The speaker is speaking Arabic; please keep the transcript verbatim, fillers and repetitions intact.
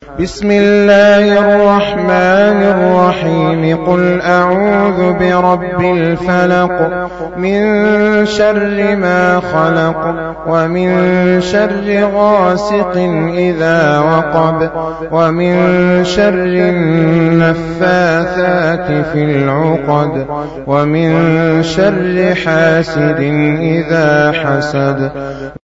بسم الله الرحمن الرحيم قل أعوذ برب الفلق من شر ما خلق ومن شر غاسق إذا وقب ومن شر النفاثات في العقد ومن شر حاسد إذا حسد